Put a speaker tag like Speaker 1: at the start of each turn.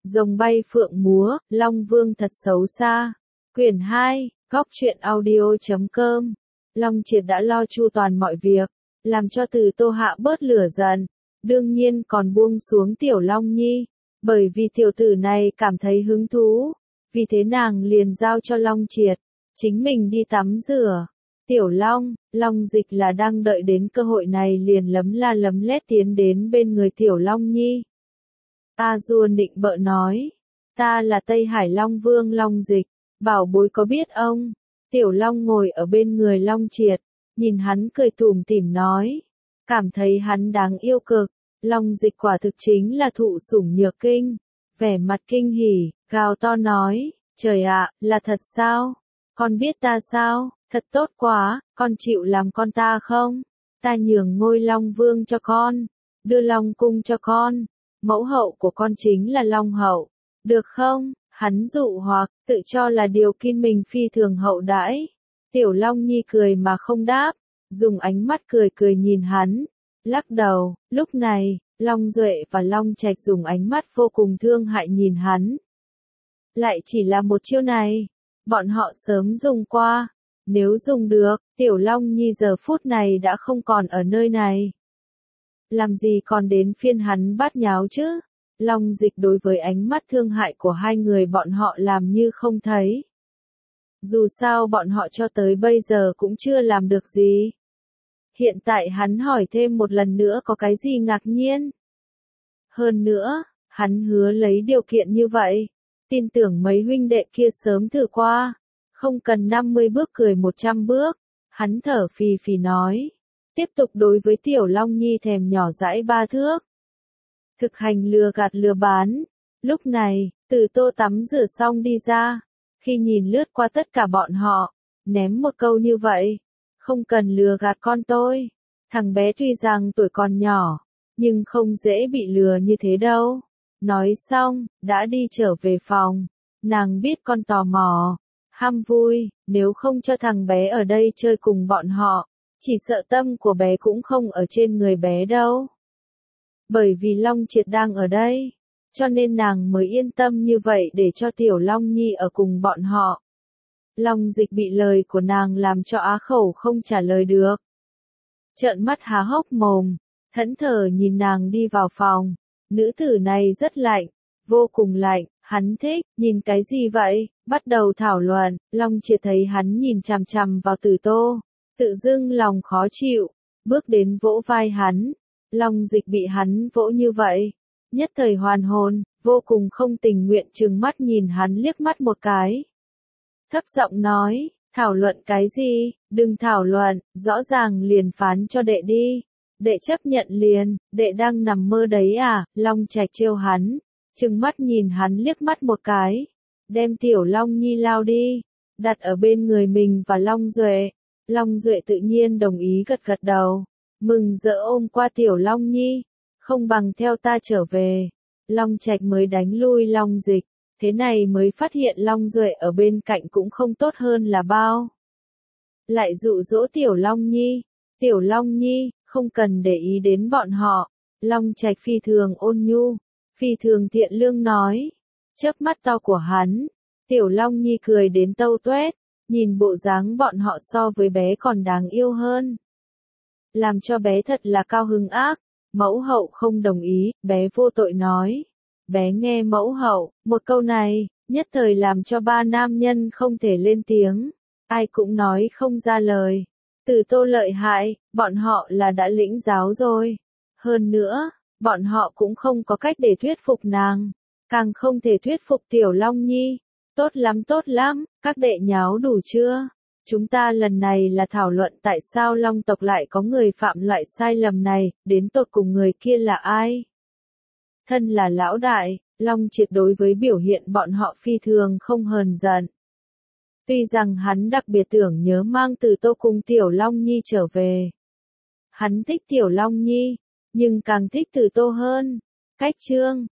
Speaker 1: Rồng bay phượng múa, Long Vương thật xấu xa. Quyển 2, Góc truyện audio.com. Long Triệt đã lo chu toàn mọi việc, làm cho Từ Tô hạ bớt lửa giận, đương nhiên còn buông xuống Tiểu Long Nhi, bởi vì tiểu tử này cảm thấy hứng thú, vì thế nàng liền giao cho Long Triệt, chính mình đi tắm rửa. Tiểu Long, Long Dịch là đang đợi đến cơ hội này liền lấm la lấm lét tiến đến bên người Tiểu Long Nhi. A Du nịnh bợ nói, ta là Tây Hải Long Vương Long Dịch, bảo bối có biết ông? Tiểu Long ngồi ở bên người Long Triệt, nhìn hắn cười tủm tỉm nói, cảm thấy hắn đáng yêu cực. Long Dịch quả thực chính là thụ sủng nhược kinh, vẻ mặt kinh hỉ, gào to nói, trời ạ, là thật sao? Con biết ta sao? Thật tốt quá, con chịu làm con ta không? Ta nhường ngôi Long Vương cho con, đưa Long Cung cho con, mẫu hậu của con chính là Long Hậu, được không? Hắn dụ hoặc, tự cho là điều kinh mình phi thường hậu đãi. Tiểu Long Nhi cười mà không đáp, dùng ánh mắt cười cười nhìn hắn, lắc đầu. Lúc này, Long Duệ và Long Trạch dùng ánh mắt vô cùng thương hại nhìn hắn. Lại chỉ là một chiêu này, bọn họ sớm dùng qua. Nếu dùng được, Tiểu Long Nhi giờ phút này đã không còn ở nơi này. Làm gì còn đến phiên hắn bát nháo chứ? Long Dịch đối với ánh mắt thương hại của hai người bọn họ làm như không thấy. Dù sao bọn họ cho tới bây giờ cũng chưa làm được gì. Hiện tại hắn hỏi thêm một lần nữa có cái gì ngạc nhiên. Hơn nữa, hắn hứa lấy điều kiện như vậy. Tin tưởng mấy huynh đệ kia sớm thử qua. Không cần 50 bước cười 100 bước. Hắn thở phì phì nói. Tiếp tục đối với Tiểu Long Nhi thèm nhỏ dãi 3 thước. Thực hành lừa gạt lừa bán. Lúc này, Từ Tô tắm rửa xong đi ra. Khi nhìn lướt qua tất cả bọn họ, ném một câu như vậy. Không cần lừa gạt con tôi. Thằng bé tuy rằng tuổi còn nhỏ, nhưng không dễ bị lừa như thế đâu. Nói xong, đã đi trở về phòng. Nàng biết con tò mò, ham vui, nếu không cho thằng bé ở đây chơi cùng bọn họ, chỉ sợ tâm của bé cũng không ở trên người bé đâu. Bởi vì Long Triệt đang ở đây, cho nên nàng mới yên tâm như vậy để cho Tiểu Long Nhi ở cùng bọn họ. Long Dịch bị lời của nàng làm cho á khẩu không trả lời được. Trợn mắt há hốc mồm, thẫn thờ nhìn nàng đi vào phòng. Nữ tử này rất lạnh, vô cùng lạnh, hắn thích, nhìn cái gì vậy? Bắt đầu thảo luận, Long Triệt thấy hắn nhìn chằm chằm vào Từ Tô, tự dưng lòng khó chịu, bước đến vỗ vai hắn. Long Dịch bị hắn vỗ như vậy, nhất thời hoàn hồn, vô cùng không tình nguyện trừng mắt nhìn hắn liếc mắt một cái. Thấp giọng nói, thảo luận cái gì, đừng thảo luận, rõ ràng liền phán cho đệ đi. Đệ chấp nhận liền, đệ đang nằm mơ đấy à? Long Trạch trêu hắn, trừng mắt nhìn hắn liếc mắt một cái, đem Tiểu Long Nhi lao đi, đặt ở bên người mình và Long Duệ. Long Duệ tự nhiên đồng ý gật gật đầu, mừng rỡ ôm qua Tiểu Long Nhi, không bằng theo ta trở về. Long Trạch mới đánh lui Long Dịch, thế này mới phát hiện Long Duệ ở bên cạnh cũng không tốt hơn là bao. Lại dụ dỗ Tiểu Long Nhi, Tiểu Long Nhi, không cần để ý đến bọn họ. Long Trạch phi thường ôn nhu, phi thường thiện lương nói. Chớp mắt to của hắn, Tiểu Long Nhi cười đến tâu tuét, nhìn bộ dáng bọn họ so với bé còn đáng yêu hơn. Làm cho bé thật là cao hứng ác. Mẫu hậu không đồng ý, bé vô tội nói. Bé nghe mẫu hậu, một câu này, nhất thời làm cho ba nam nhân không thể lên tiếng. Ai cũng nói không ra lời. Từ Tô lợi hại, bọn họ là đã lĩnh giáo rồi. Hơn nữa, bọn họ cũng không có cách để thuyết phục nàng. Càng không thể thuyết phục Tiểu Long Nhi. Tốt lắm, các đệ nháo đủ chưa? Chúng ta lần này là thảo luận tại sao Long tộc lại có người phạm loại sai lầm này, đến tột cùng người kia là ai? Thân là lão đại, Long Triệt đối với biểu hiện bọn họ phi thường không hờn giận. Tuy rằng hắn đặc biệt tưởng nhớ mang Từ Tô cùng Tiểu Long Nhi trở về. Hắn thích Tiểu Long Nhi, nhưng càng thích Từ Tô hơn. Cách chương